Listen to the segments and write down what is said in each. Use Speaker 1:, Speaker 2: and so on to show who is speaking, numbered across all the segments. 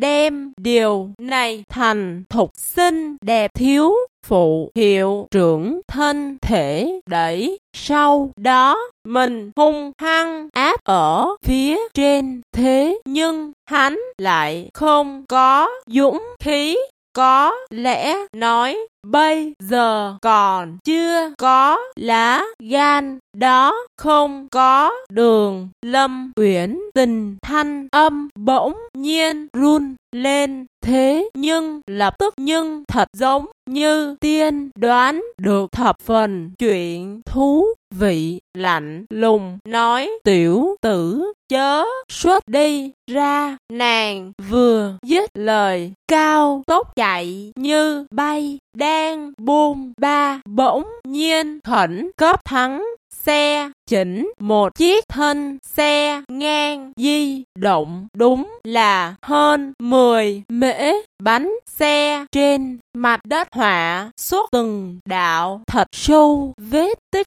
Speaker 1: đem điều này thành thục xinh đẹp thiếu phụ hiệu trưởng thân thể đẩy. Sau đó mình hung hăng áp ở phía trên, thế nhưng hắn lại không có dũng khí. Có lẽ nói bây giờ còn chưa có lá gan đó, không có đường. Lâm Uyển Tình thanh âm bỗng nhiên run lên, thế nhưng lập tức nhưng thật giống như tiên đoán được thập phần chuyện thú vị, lạnh lùng nói: tiểu tử chớ xuất đi ra. Nàng vừa dứt lời, cao tốc chạy như bay, đang buông ba bỗng nhiên khẩn cấp thắng xe, chỉnh một chiếc thân xe ngang di động, đúng là hơn 10 mễ. Bánh xe trên mặt đất họa xuất từng đạo thật sâu vết tích.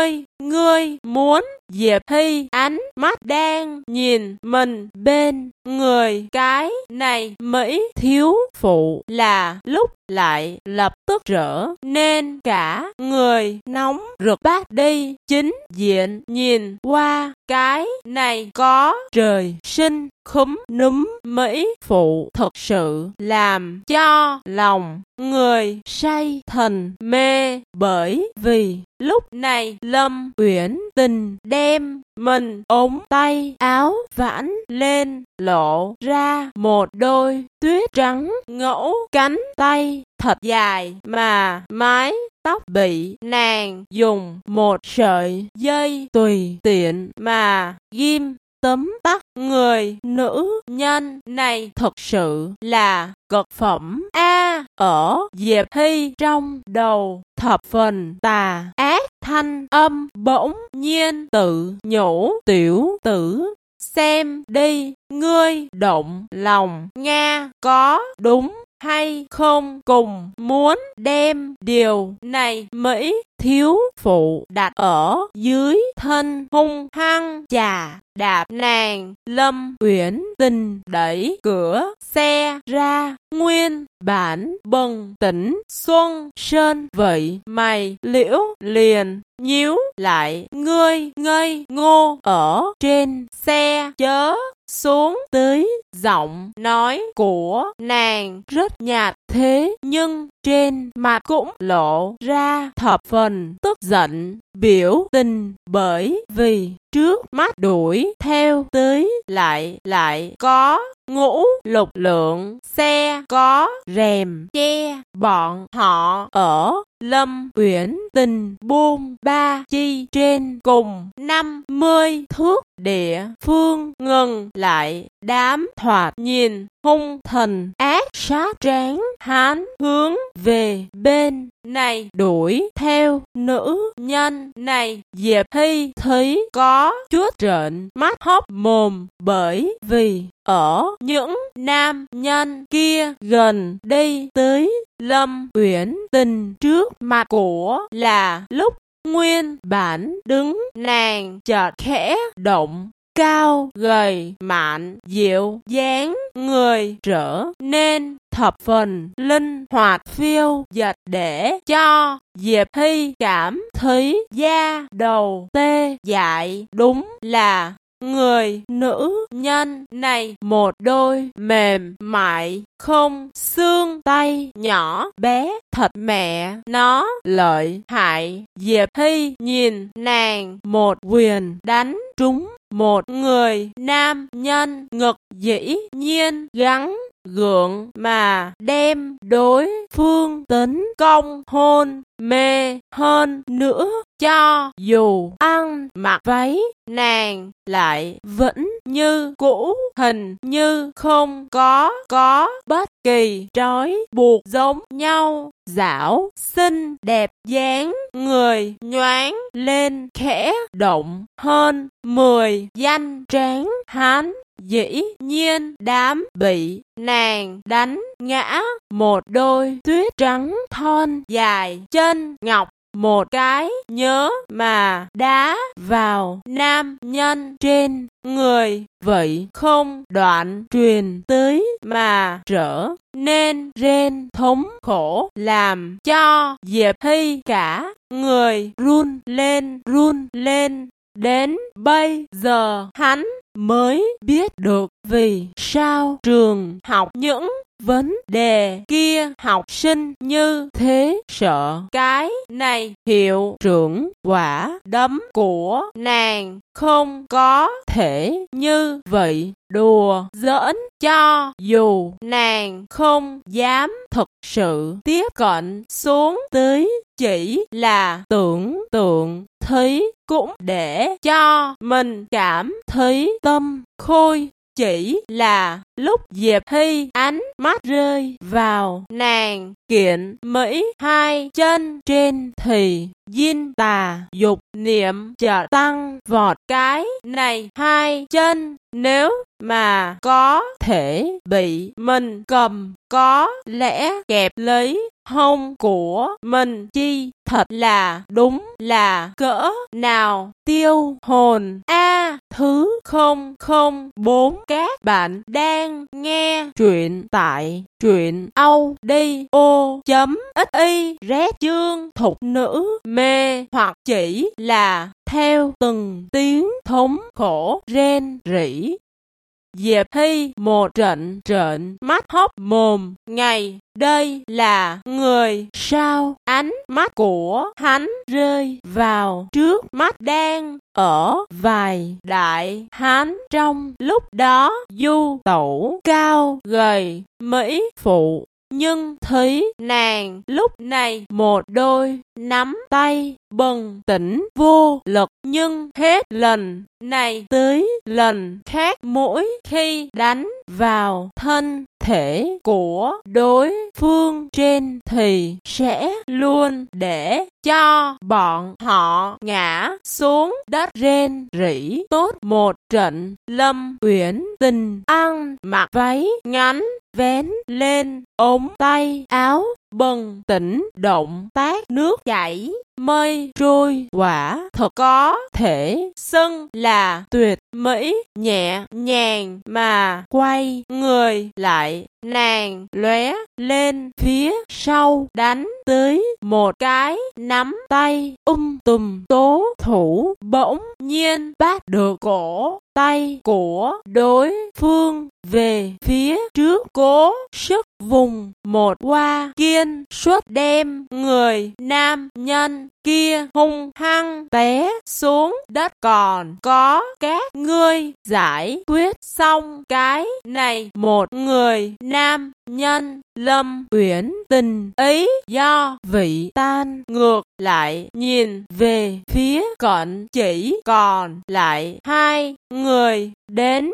Speaker 1: Ngươi muốn? Diệp Hy ánh mắt đang nhìn mình bên người cái này Mỹ thiếu phụ là lúc lại lập tức trở nên cả người nóng rực bát đi. Chính diện nhìn qua cái này có trời sinh khúm núm Mỹ phụ thực sự làm cho lòng người say thần mê, bởi vì lúc này Lâm Uyển Tình đem mình ống tay áo vãn lên, lộ ra một đôi tuyết trắng ngẫu cánh tay thật dài, mà mái tóc bị nàng dùng một sợi dây tùy tiện mà ghim tấm tắc. Người nữ nhân này thực sự là cực phẩm a. Ở Diệp Hy trong đầu thập phần tà ác thanh âm bỗng nhiên tự nhủ: tiểu tử, xem đi, ngươi động lòng Nga có đúng hay không? Cùng muốn đem điều này Mỹ thiếu phụ đặt ở dưới thân hung hăng chà đạp nàng. Lâm Uyển Tình đẩy cửa xe ra, nguyên bản bừng tỉnh Xuân Sơn vậy mày liễu liền nhíu lại. Ngươi ngây ngô ở trên xe chớ xuống. Tới giọng nói của nàng rất nhạt, thế nhưng trên mặt cũng lộ ra thập phần tức giận biểu tình, bởi vì trước mắt đuổi theo tới lại có ngũ lục lượng xe có rèm che bọn họ ở. Lâm Uyển Tình buông ba chi trên cùng 50 thước địa phương ngừng lại, đám thoạt nhìn hung thần ác sát tráng hán hướng về bên này đuổi theo. Nữ nhân này Diệp Hy thấy có chút trợn mắt hốc mồm, bởi vì ở những nam nhân kia gần đây tới Lâm Uyển Tình trước mặt của là lúc nguyên bản đứng nàng chợt khẽ động, cao gầy mạn dịu dáng người trở nên thập phần linh hoạt phiêu dật, để cho Diệp Hy cảm thấy da đầu tê dại. Đúng là người nữ nhân này một đôi mềm mại không xương tay nhỏ bé, thật mẹ nó lợi hại. Diệp Hy nhìn nàng một quyền đánh trúng một người nam nhân ngực, dĩ nhiên gắng gượng mà đem đối phương tấn công hôn mê. Hơn nữa, cho dù ăn mặc váy, nàng lại vẫn như cũ, hình như không có bất kỳ trói buộc giống nhau. Dảo xinh đẹp, dáng người nhoáng lên khẽ động, hơn 10 danh tráng hán dĩ nhiên đám bị nàng đánh ngã. Một đôi tuyết trắng thon dài, chân ngọc một cái nhớ mà đá vào nam nhân trên người, vậy không đoạn truyền tới mà trở nên rên thống khổ, làm cho Diệp Hy cả người run lên. Đến bây giờ hắn mới biết được vì sao trường học những vấn đề kia học sinh như thế sợ cái này. Hiệu trưởng quả đấm của nàng không có thể như vậy đùa giỡn, cho dù nàng không dám thực sự tiếp cận xuống tới, chỉ là tưởng tượng thấy cũng để cho mình cảm thấy tâm khôi. Chỉ là lúc Diệp Hy ánh mắt rơi vào nàng kiện Mỹ hai chân trên thì dinh tà dục niệm chợt tăng vọt. Cái này hai chân nếu mà có thể bị mình cầm, có lẽ kẹp lấy hông của mình chi thật là đúng là cỡ nào tiêu hồn a. Thứ 004 các bạn đang nghe truyện tại truyện audio.xyz. Chương thục nữ mê hoặc chỉ là theo từng tiếng thống khổ rên rỉ. Diệp Hy một trận trợn mắt hốc mồm, ngày đây là người sao? Ánh mắt của hắn rơi vào trước mắt đang ở vài đại hán trong lúc đó du tẩu cao gầy Mỹ phụ, nhưng thấy nàng lúc này một đôi nắm tay bừng tỉnh vô lực, nhưng hết lần này tới lần khác mỗi khi đánh vào thân thể của đối phương trên thì sẽ luôn để cho bọn họ ngã xuống đất rên rỉ. Tốt một trận. Lâm Uyển Tình ăn mặc váy ngắn vén lên ống tay áo, bừng tỉnh động tác nước chảy mây trôi, quả thật có thể xưng là tuyệt mỹ. Nhẹ nhàng mà quay người lại, nàng lóe lên phía sau đánh tới một cái nắm tay tùm. Tố thủ bỗng nhiên bắt được cổ tay của đối phương về phía trước, cố sức vùng một qua kiên suất đem người nam nhân kia hung hăng té xuống đất. Còn có các ngươi giải quyết xong cái này một người nam nhân Lâm Uyển Tình ấy do vị tan ngược lại nhìn về phía cận chỉ còn lại hai người đến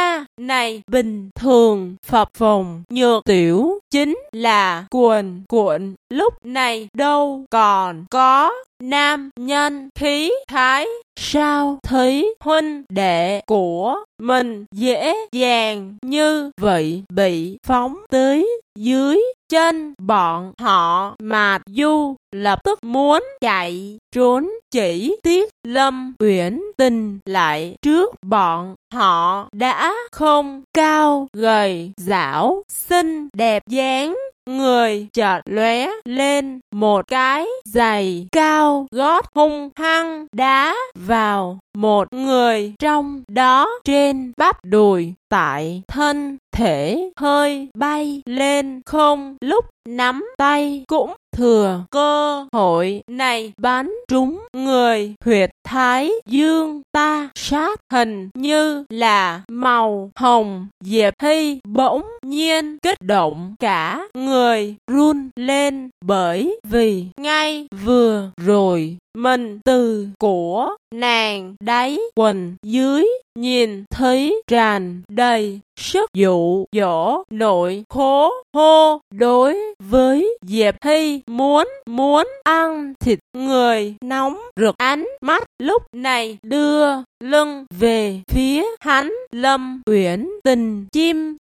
Speaker 1: này bình thường phập phồng Nhược Tiểu chính là cuồn cuộn, lúc này đâu còn có nam nhân khí thái, sao thấy huynh đệ của mình dễ dàng như vậy bị phóng tới dưới chân bọn họ. Mạt Du lập tức muốn chạy trốn, chỉ tiếc Lâm Uyển Tình lại trước bọn họ đã không cao gầy dảo xinh đẹp dáng người, chợt lóe lên một cái giày cao gót hung hăng đá vào một người trong đó trên bắp đùi, tại thân thể hơi bay lên không, lúc nắm tay cũng thừa cơ hội này bắn trúng người. Huyệt thái dương ta sát hình như là màu hồng. Diệp Hy bỗng nhiên kích động, cả người run lên, bởi vì ngay vừa rồi mình từ của nàng đáy quần dưới nhìn thấy tràn đầy sức dụ dỗ nội khố hô. Đối với Diệp Hy muốn ăn thịt người nóng rực, ánh mắt lúc này đưa lưng về phía hắn. Lâm Uyển Tình chim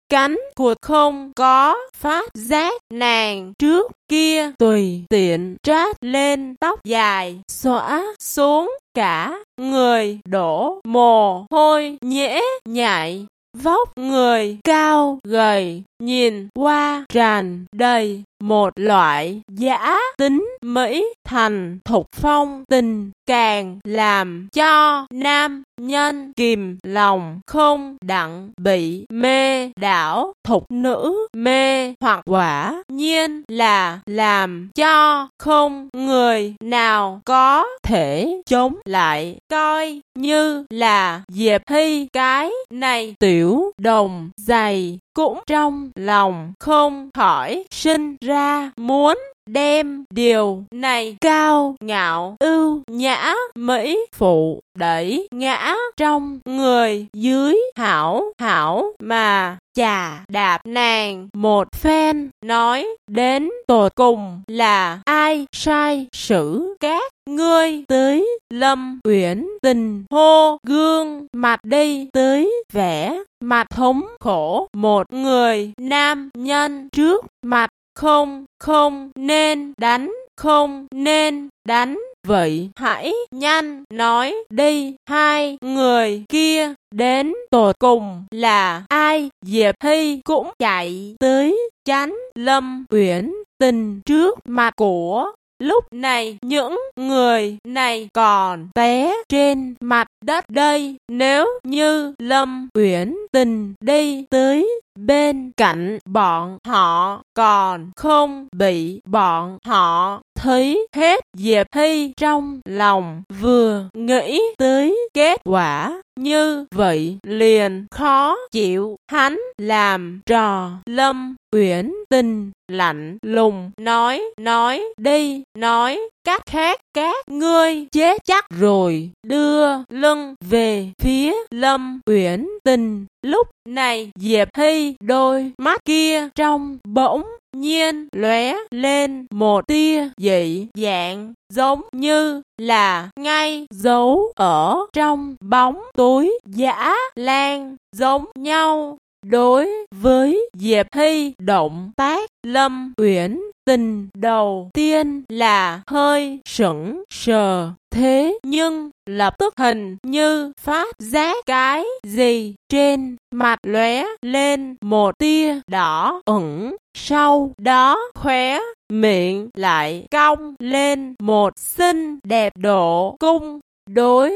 Speaker 1: cánh cụt không có phát giác nàng trước kia tùy tiện trát lên tóc dài xõa xuống cả người đổ mồ hôi nhễ nhại. Vóc người cao gầy nhìn qua tràn đầy một loại dã tính mỹ thành thục phong tình, càng làm cho nam nhân kìm lòng không đặng bị mê đảo. Thục nữ mê hoặc quả nhiên là làm cho không người nào có thể chống lại. Coi như là Diệp Hy cái này tiểu đồng dày cũng trong lòng không khỏi sinh ra muốn đem điều này cao ngạo ưu nhã mỹ phụ đẩy ngã trong người dưới hảo hảo mà chà đạp nàng một phen. Nói đến tột cùng là ai sai sử các ngươi tới Lâm Uyển Tình hô gương mặt đi tới vẻ mặt thống khổ một người nam nhân trước mặt. Không nên đánh, không nên đánh. Vậy hãy nhanh nói đi, hai người kia đến tột cùng là ai? Diệp Hy cũng chạy tới chắn Lâm Uyển Tình trước mặt của. Lúc này những người này còn té trên mặt đất đây. Nếu như Lâm Uyển Tình đi tới bên cạnh bọn họ còn không bị bọn họ thấy hết. Diệp Hy trong lòng vừa nghĩ tới kết quả như vậy liền khó chịu. Hắn làm trò Lâm Uyển Tình lạnh lùng nói đi, nói cách khác các ngươi chết chắc rồi. Đưa lưng về phía Lâm Uyển Tình. Lúc này Diệp Hy đôi mắt kia trong bỗng nhiên lóe lên một tia dị dạng, giống như là ngay giấu ở trong bóng tối dã lang giống nhau. Đối với Diệp Hy động tác, Lâm Uyển Tình đầu tiên là hơi sững sờ, thế nhưng lập tức hình như phát giác cái gì, trên mặt lóe lên một tia đỏ ửng, sau đó khóe miệng lại cong lên một xinh đẹp độ cung. Đối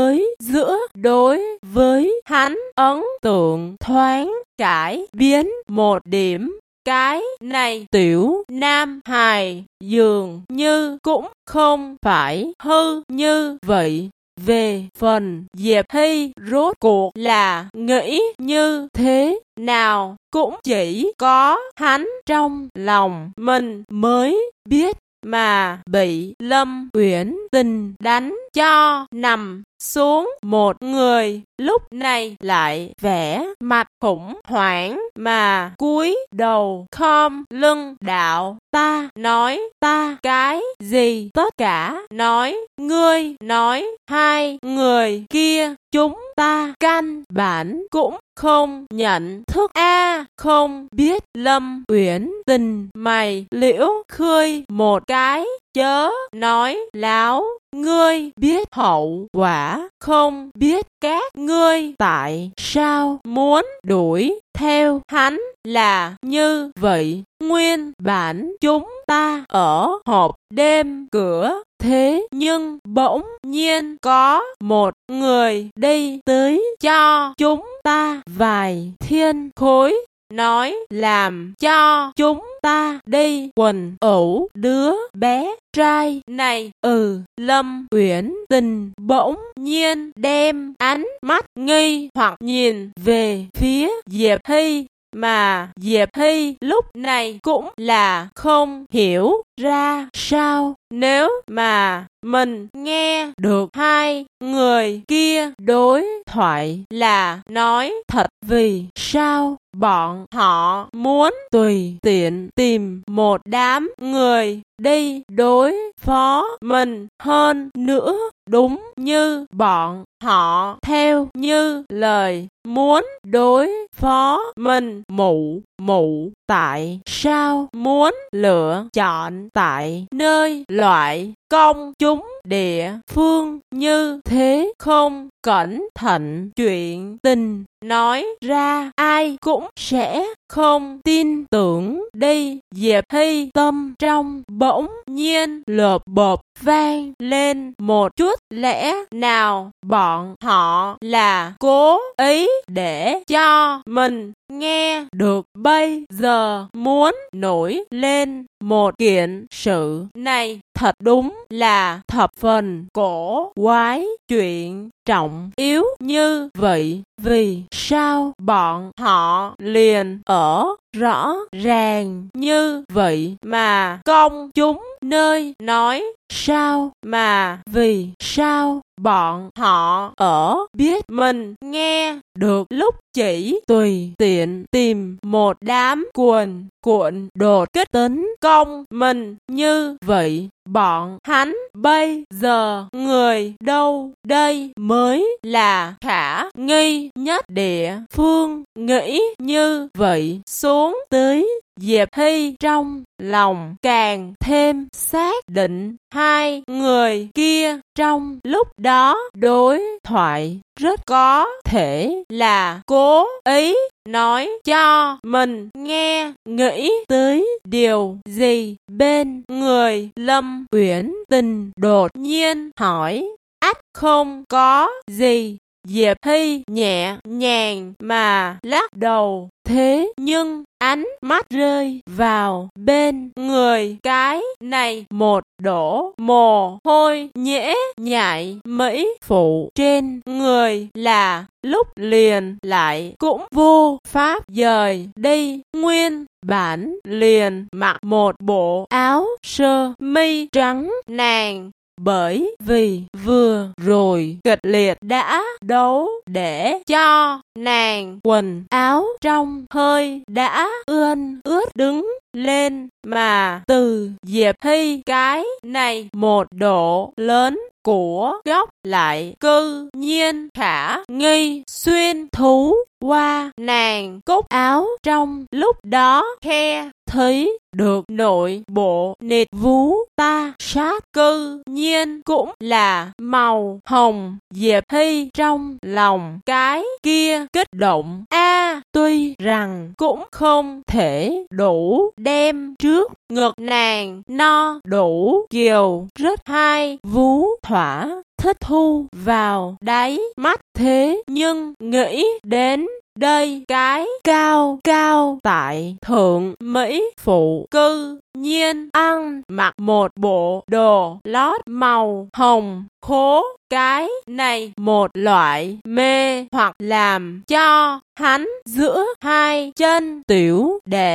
Speaker 1: với hắn ấn tượng thoáng cải biến một điểm. Cái này tiểu nam hài dường như cũng không phải hư như vậy. Về phần Diệp Hy rốt cuộc là nghĩ như thế nào, cũng chỉ có hắn trong lòng mình mới biết. Mà bị Lâm Uyển Tình đánh cho nằm xuống một người, lúc này lại vẻ mặt khủng hoảng mà cúi đầu khom lưng đạo: ta nói ta cái gì? Tất cả nói, ngươi nói, hai người kia chúng ta căn bản cũng không nhận thức a. Không biết. Lâm Uyển Tình mày liễu khơi một cái, chớ nói láo. Ngươi biết hậu quả không? Biết các ngươi tại sao muốn đuổi theo hắn là như vậy. Nguyên bản chúng ta ở hộp đêm cửa, thế nhưng bỗng nhiên có một người đi tới cho chúng ta vài thiên khối, nói làm cho chúng ta đi quần ẩu đứa bé trai này. Lâm Uyển Tình bỗng nhiên đem ánh mắt nghi hoặc nhìn về phía Diệp Hy, mà Diệp Hy lúc này cũng là không hiểu ra sao. Nếu mà mình nghe được hai người kia đối thoại là nói thật, vì sao bọn họ muốn tùy tiện tìm một đám người đi đối phó mình hơn nữa, đúng như bọn họ theo như lời muốn đối phó mình. Mụ tại sao muốn lựa chọn tại nơi loại công chúng địa phương như thế? Không cẩn thận chuyện tình nói ra ai cũng sẽ không tin tưởng đi. Diệp Hy tâm trong bỗng nhiên lộp bộp vang lên một chút. Lẽ nào bọn họ là cố ý để cho mình nghe được? Bây giờ muốn nổi lên một kiện sự này thật đúng là thập phần cổ quái. Chuyện trọng yếu như vậy, vì sao bọn họ liền ở rõ ràng như vậy mà công chúng nơi nói? Sao mà vì sao bọn họ ở biết mình nghe được lúc chỉ tùy tiện tìm một đám cuộn đột kích tấn công mình như vậy? Bọn hắn bây giờ người đâu đây mới là khả nghi nhất địa phương? Nghĩ như vậy xuống tới, Diệp Hy trong lòng càng thêm xác định hai người kia trong lúc đó đối thoại rất có thể là cố ý nói cho mình nghe. Nghĩ tới điều gì, bên người Lâm Uyển Tình đột nhiên hỏi: ách không có gì. Diệp Hy nhẹ nhàng mà lắc đầu. Thế nhưng ánh mắt rơi vào bên người cái này, một đổ mồ hôi nhễ nhại. Mỹ phụ trên người là lúc liền lại cũng vô pháp dời đi. Nguyên bản liền mặc một bộ áo sơ mi trắng, nàng bởi vì vừa rồi kịch liệt đã đấu để cho nàng quần áo trong hơi đã ướt đứng lên, mà từ Diệp Hy cái này một độ lớn của góc lại cư nhiên khả nghi xuyên thấu qua nàng cúc áo. Trong lúc đó khe thấy được nội bộ nịt vú ta sát cư nhiên cũng là màu hồng. Diệp Hy trong lòng cái kia kích động tuy rằng cũng không thể đủ đem trước ngực nàng no đủ kiều, rất hai vú thỏa thích thu vào đáy mắt. Thế nhưng nghĩ đến đây, cái cao tại thượng Mỹ phụ cư nhiên ăn mặc một bộ đồ lót màu hồng, khố cái này một loại mê hoặc làm cho hắn giữa hai chân tiểu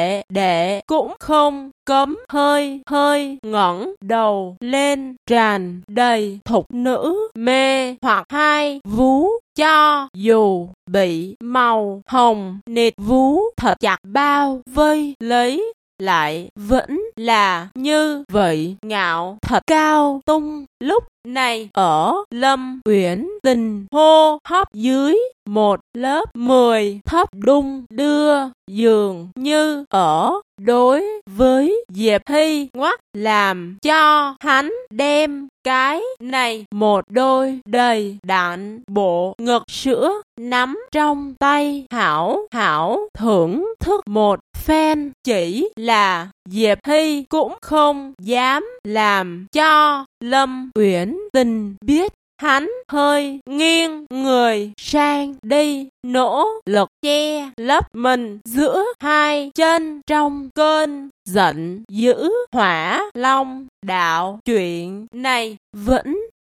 Speaker 1: đệ cũng không cấm hơi ngẩng đầu lên, tràn đầy thục nữ mê hoặc. Hai vú cho dù bị màu hồng nịt vú thật chặt bao vây lấy, lại vẫn là như vậy ngạo thật cao tung. Lúc này ở Lâm Uyển Tình hô hấp dưới, một lớp 10 thấp đung đưa, dường như ở đối với Diệp Hy ngoắt, làm cho hắn đem cái này một đôi đầy đặn bộ ngực sữa nắm trong tay hảo thưởng thức một phen. Chỉ là Diệp Hy cũng không dám làm cho Lâm Uyển Tình biết. Hắn hơi nghiêng người sang đi, nỗ lực che lấp mình giữa hai chân trong cơn giận dữ. Hỏa Long đạo, chuyện này vẫn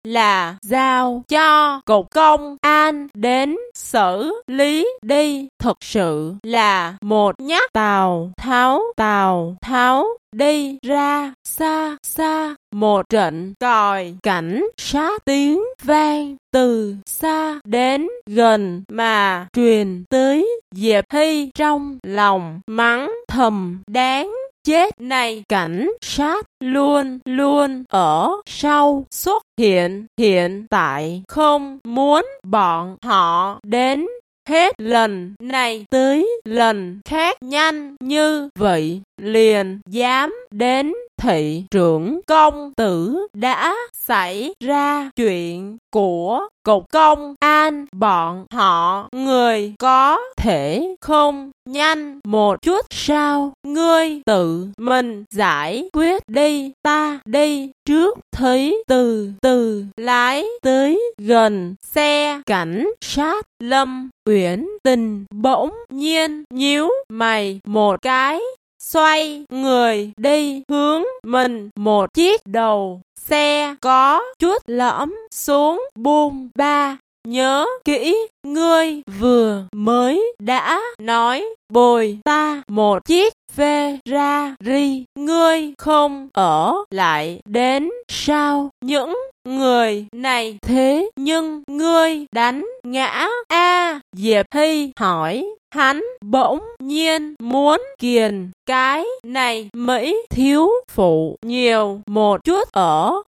Speaker 1: là giao cho cục công an đến xử lý đi. Thực sự là một nhát Tào Tháo đi ra xa xa. Một trận còi cảnh sát tiếng vang từ xa đến gần mà truyền tới. Diệp Hy trong lòng mắng thầm đáng chết này, cảnh sát luôn luôn ở sau xuất hiện tại không muốn bọn họ đến hết lần này tới lần khác nhanh như vậy, liền dám đến thị trưởng công tử. Đã xảy ra chuyện của cục công an, bọn họ người có thể không nhanh một chút sao? Ngươi tự mình giải quyết đi, ta đi trước. Thấy từ từ lái tới gần xe cảnh sát, Lâm Uyển Tình bỗng nhiên nhíu mày một cái, xoay người đi hướng mình. Một chiếc đầu xe có chút lõm xuống buông ba. Nhớ kỹ, ngươi vừa mới đã nói bồi ta một chiếc Ferrari, ngươi không ở lại đến sao? Những người này thế nhưng ngươi đánh ngã a? Diệp Hy hỏi. Hắn bỗng nhiên muốn kiền cái này Mỹ thiếu phụ nhiều một chút ở